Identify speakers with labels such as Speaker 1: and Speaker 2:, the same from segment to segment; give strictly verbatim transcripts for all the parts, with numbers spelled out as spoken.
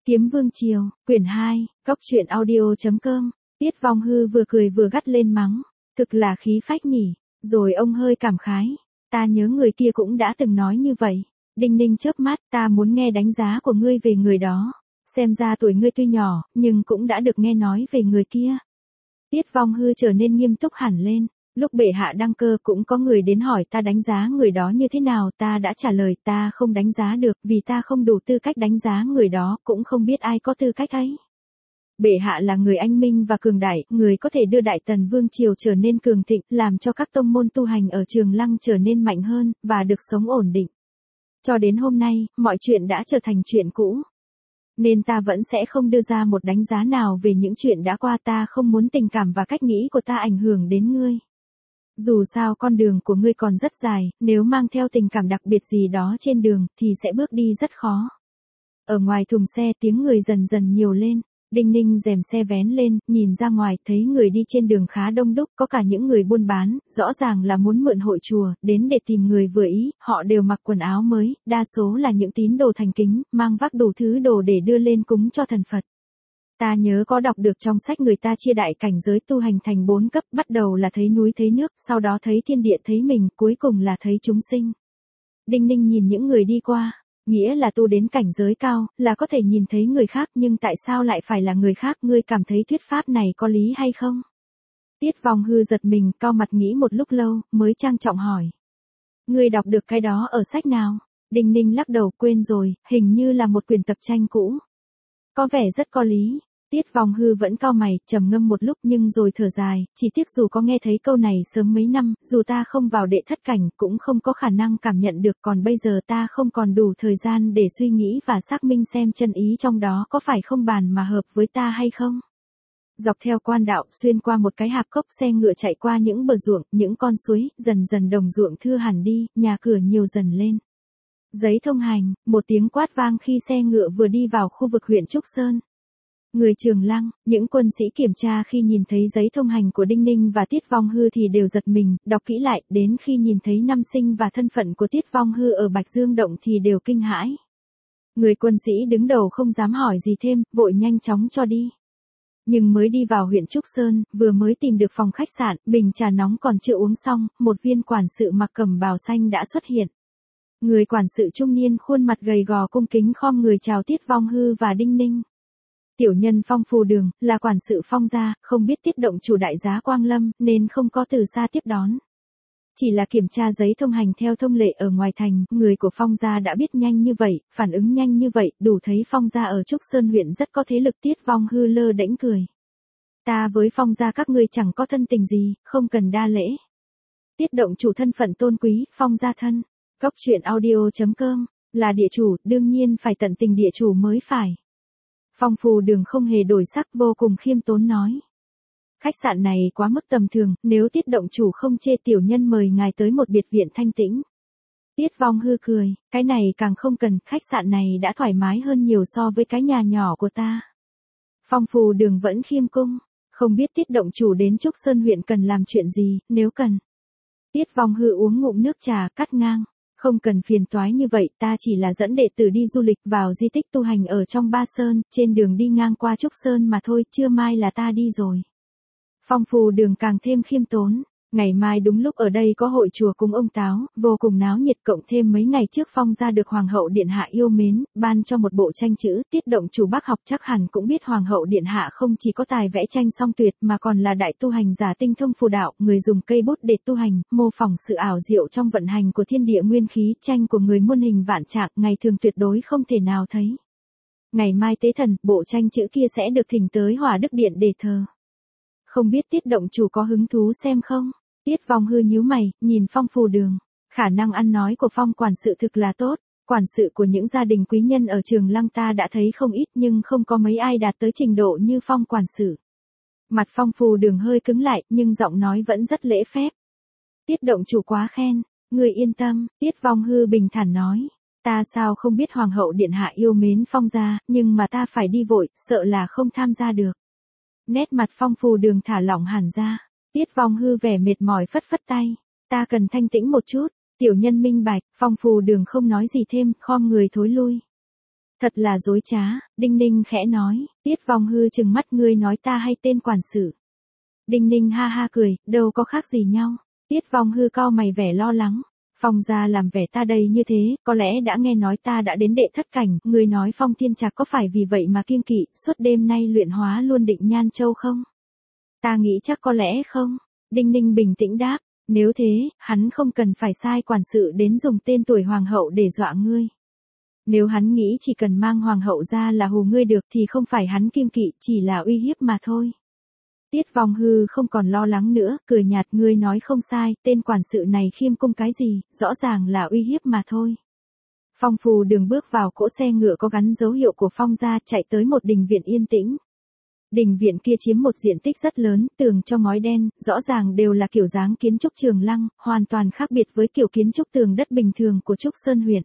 Speaker 1: Kiếm Vương Triều, quyển hai, góc truyện audio.com, Tiết Vong Hư vừa cười vừa gắt lên mắng, thực là khí phách nhỉ, rồi ông hơi cảm khái, ta nhớ người kia cũng đã từng nói như vậy, Đinh Ninh chớp mắt, ta muốn nghe đánh giá của ngươi về người đó, xem ra tuổi ngươi tuy nhỏ, nhưng cũng đã được nghe nói về người kia. Tiết Vong Hư trở nên nghiêm túc hẳn lên. Lúc bệ hạ đăng cơ cũng có người đến hỏi ta đánh giá người đó như thế nào, ta đã trả lời ta không đánh giá được vì ta không đủ tư cách đánh giá người đó, cũng không biết ai có tư cách ấy. Bệ hạ là người anh minh và cường đại, người có thể đưa Đại Tần Vương Triều trở nên cường thịnh, làm cho các tông môn tu hành ở Trường Lăng trở nên mạnh hơn, và được sống ổn định. Cho đến hôm nay, mọi chuyện đã trở thành chuyện cũ. Nên ta vẫn sẽ không đưa ra một đánh giá nào về những chuyện đã qua, ta không muốn tình cảm và cách nghĩ của ta ảnh hưởng đến ngươi. Dù sao con đường của ngươi còn rất dài, nếu mang theo tình cảm đặc biệt gì đó trên đường, thì sẽ bước đi rất khó. Ở ngoài thùng xe tiếng người dần dần nhiều lên, Đinh Ninh rèm xe vén lên, nhìn ra ngoài, thấy người đi trên đường khá đông đúc, có cả những người buôn bán, rõ ràng là muốn mượn hội chùa, đến để tìm người vừa ý, họ đều mặc quần áo mới, đa số là những tín đồ thành kính, mang vác đủ thứ đồ để đưa lên cúng cho thần Phật. Ta nhớ có đọc được trong sách người ta chia đại cảnh giới tu hành thành bốn cấp, bắt đầu là thấy núi thấy nước, sau đó thấy thiên địa thấy mình, cuối cùng là thấy chúng sinh. Đinh Ninh nhìn những người đi qua, nghĩa là tu đến cảnh giới cao, là có thể nhìn thấy người khác, nhưng tại sao lại phải là người khác, ngươi cảm thấy thuyết pháp này có lý hay không? Tiết Vong Hư giật mình, cau mặt nghĩ một lúc lâu, mới trang trọng hỏi. Ngươi đọc được cái đó ở sách nào? Đinh Ninh lắc đầu, quên rồi, hình như là một quyển tập tranh cũ. Có vẻ rất có lý. Tiết Vong Hư vẫn cau mày, trầm ngâm một lúc nhưng rồi thở dài, chỉ tiếc dù có nghe thấy câu này sớm mấy năm, dù ta không vào đệ thất cảnh cũng không có khả năng cảm nhận được, còn bây giờ ta không còn đủ thời gian để suy nghĩ và xác minh xem chân ý trong đó có phải không bàn mà hợp với ta hay không. Dọc theo quan đạo, xuyên qua một cái hạp cốc, xe ngựa chạy qua những bờ ruộng, những con suối, dần dần đồng ruộng thưa hẳn đi, nhà cửa nhiều dần lên. Giấy thông hành, một tiếng quát vang khi xe ngựa vừa đi vào khu vực huyện Trúc Sơn. Người Trường Lăng, những quân sĩ kiểm tra khi nhìn thấy giấy thông hành của Đinh Ninh và Tiết Vong Hư thì đều giật mình, đọc kỹ lại, đến khi nhìn thấy năm sinh và thân phận của Tiết Vong Hư ở Bạch Dương Động thì đều kinh hãi. Người quân sĩ đứng đầu không dám hỏi gì thêm, vội nhanh chóng cho đi. Nhưng mới đi vào huyện Trúc Sơn, vừa mới tìm được phòng khách sạn, bình trà nóng còn chưa uống xong, một viên quản sự mặc cẩm bào xanh đã xuất hiện. Người quản sự trung niên khuôn mặt gầy gò cung kính khom người chào Tiết Vong Hư và Đinh Ninh. Tiểu nhân Phong Phù Đường, là quản sự Phong gia, không biết Tiết động chủ đại giá quang lâm, nên không có từ xa tiếp đón. Chỉ là kiểm tra giấy thông hành theo thông lệ ở ngoài thành, người của Phong gia đã biết nhanh như vậy, phản ứng nhanh như vậy, đủ thấy Phong gia ở Trúc Sơn huyện rất có thế lực. Tiết Vong Hư lơ đễnh cười. Ta với Phong gia các ngươi chẳng có thân tình gì, không cần đa lễ. Tiết động chủ thân phận tôn quý, Phong gia thân. Góc truyện audio.com, là địa chủ, đương nhiên phải tận tình địa chủ mới phải. Phong Phù Đường không hề đổi sắc, vô cùng khiêm tốn nói. Khách sạn này quá mức tầm thường, nếu Tiết động chủ không chê tiểu nhân mời ngài tới một biệt viện thanh tĩnh. Tiết Vong Hư cười, cái này càng không cần, khách sạn này đã thoải mái hơn nhiều so với cái nhà nhỏ của ta. Phong Phù Đường vẫn khiêm cung, không biết Tiết động chủ đến Trúc Sơn huyện cần làm chuyện gì, nếu cần. Tiết Vong Hư uống ngụm nước trà, cắt ngang. Không cần phiền toái như vậy, ta chỉ là dẫn đệ tử đi du lịch vào di tích tu hành ở trong Ba Sơn, trên đường đi ngang qua Trúc Sơn mà thôi, trưa mai là ta đi rồi. Phong Phù Đường càng thêm khiêm tốn, ngày mai đúng lúc ở đây có hội chùa cung ông Táo, vô cùng náo nhiệt, cộng thêm mấy ngày trước Phong gia được Hoàng hậu Điện Hạ yêu mến, ban cho một bộ tranh chữ. Tiết động chủ bác học chắc hẳn cũng biết Hoàng hậu Điện Hạ không chỉ có tài vẽ tranh song tuyệt mà còn là đại tu hành giả tinh thông phù đạo, người dùng cây bút để tu hành, mô phỏng sự ảo diệu trong vận hành của thiên địa nguyên khí, tranh của người muôn hình vạn trạng, ngày thường tuyệt đối không thể nào thấy. Ngày mai tế thần, bộ tranh chữ kia sẽ được thỉnh tới Hỏa Đức Điện để thờ. Không biết Tiết động chủ có hứng thú xem không? Tiết Vong Hư nhíu mày, nhìn Phong Phù Đường. Khả năng ăn nói của Phong quản sự thực là tốt. Quản sự của những gia đình quý nhân ở Trường Lăng ta đã thấy không ít, nhưng không có mấy ai đạt tới trình độ như Phong quản sự. Mặt Phong Phù Đường hơi cứng lại, nhưng giọng nói vẫn rất lễ phép. Tiết động chủ quá khen, người yên tâm, Tiết Vong Hư bình thản nói. Ta sao không biết Hoàng hậu Điện Hạ yêu mến Phong gia, nhưng mà ta phải đi vội, sợ là không tham gia được. Nét mặt Phong Phù Đường thả lỏng hẳn ra. Tiết Vong Hư vẻ mệt mỏi phất phất tay. Ta cần thanh tĩnh một chút. Tiểu nhân minh bạch. Phong Phù Đường không nói gì thêm, khom người thối lui. Thật là dối trá, Đinh Ninh khẽ nói, Tiết Vong Hư trừng mắt ngươi nói ta hay tên quản sự. Đinh Ninh ha ha cười, đâu có khác gì nhau. Tiết Vong Hư cau mày vẻ lo lắng. Phong gia làm vẻ ta đây như thế, có lẽ đã nghe nói ta đã đến đệ thất cảnh, ngươi nói Phong Thiên Trạc có phải vì vậy mà kiêng kỵ, suốt đêm nay luyện hóa luôn Định Nhan Châu không? Ta nghĩ chắc có lẽ không. Đinh Ninh bình tĩnh đáp, nếu thế, hắn không cần phải sai quản sự đến dùng tên tuổi hoàng hậu để dọa ngươi. Nếu hắn nghĩ chỉ cần mang hoàng hậu ra là hù ngươi được thì không phải hắn kiêng kỵ, chỉ là uy hiếp mà thôi. Tiết Vong Hư không còn lo lắng nữa, cười nhạt ngươi nói không sai, tên quản sự này khiêm cung cái gì, rõ ràng là uy hiếp mà thôi. Phong Phù Đường bước vào cỗ xe ngựa có gắn dấu hiệu của Phong gia chạy tới một đình viện yên tĩnh. Đình viện kia chiếm một diện tích rất lớn, tường cho ngói đen, rõ ràng đều là kiểu dáng kiến trúc Trường Lăng, hoàn toàn khác biệt với kiểu kiến trúc tường đất bình thường của Trúc Sơn huyện.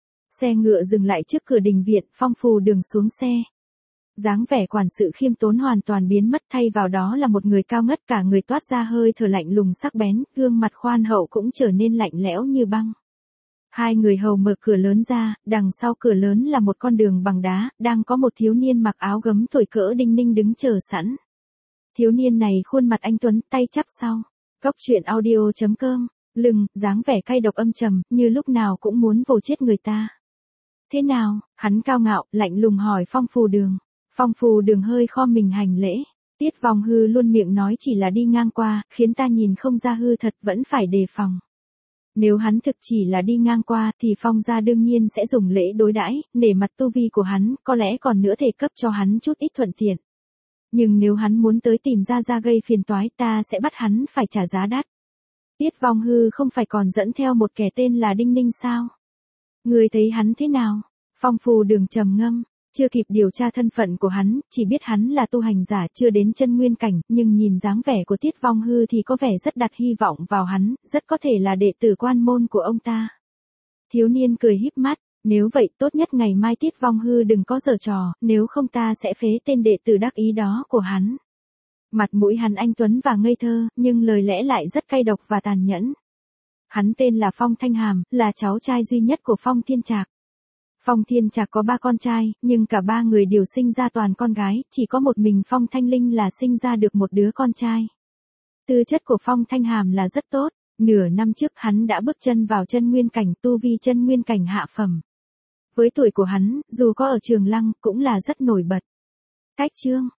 Speaker 1: Xe ngựa dừng lại trước cửa đình viện, Phong Phù Đường xuống xe. Dáng vẻ quản sự khiêm tốn hoàn toàn biến mất, thay vào đó là một người cao ngất cả người toát ra hơi thở lạnh lùng sắc bén, gương mặt khoan hậu cũng trở nên lạnh lẽo như băng. Hai người hầu mở cửa lớn ra, đằng sau cửa lớn là một con đường bằng đá, đang có một thiếu niên mặc áo gấm tuổi cỡ Đinh Ninh đứng chờ sẵn. Thiếu niên này khuôn mặt anh tuấn, tay chắp sau. Cốc truyện audio chấm com, lưng, dáng vẻ cay độc âm trầm, như lúc nào cũng muốn vồ chết người ta. Thế nào? Hắn cao ngạo, lạnh lùng hỏi Phong Phù Đường. Phong Phù Đường hơi khom mình hành lễ. Tiết Vong Hư luôn miệng nói chỉ là đi ngang qua, khiến ta nhìn không ra hư thật vẫn phải đề phòng. Nếu hắn thực chỉ là đi ngang qua thì Phong gia đương nhiên sẽ dùng lễ đối đãi, nể mặt tu vi của hắn, có lẽ còn nữa thể cấp cho hắn chút ít thuận tiện. Nhưng nếu hắn muốn tới tìm Gia Gia gây phiền toái ta sẽ bắt hắn phải trả giá đắt. Tiết Vong Hư không phải còn dẫn theo một kẻ tên là Đinh Ninh sao? Người thấy hắn thế nào? Phong Phù Đường trầm ngâm. Chưa kịp điều tra thân phận của hắn, chỉ biết hắn là tu hành giả chưa đến chân nguyên cảnh, nhưng nhìn dáng vẻ của Tiết Vong Hư thì có vẻ rất đặt hy vọng vào hắn, rất có thể là đệ tử quan môn của ông ta. Thiếu niên cười híp mắt, nếu vậy tốt nhất ngày mai Tiết Vong Hư đừng có giở trò, nếu không ta sẽ phế tên đệ tử đắc ý đó của hắn. Mặt mũi hắn anh tuấn và ngây thơ, nhưng lời lẽ lại rất cay độc và tàn nhẫn. Hắn tên là Phong Thanh Hàm, là cháu trai duy nhất của Phong Thiên Trạc. Phong Thiên Trạc có ba con trai, nhưng cả ba người đều sinh ra toàn con gái, chỉ có một mình Phong Thanh Linh là sinh ra được một đứa con trai. Tư chất của Phong Thanh Hàm là rất tốt, nửa năm trước hắn đã bước chân vào chân nguyên cảnh, tu vi chân nguyên cảnh hạ phẩm. Với tuổi của hắn, dù có ở Trường Lăng, cũng là rất nổi bật. Cách chương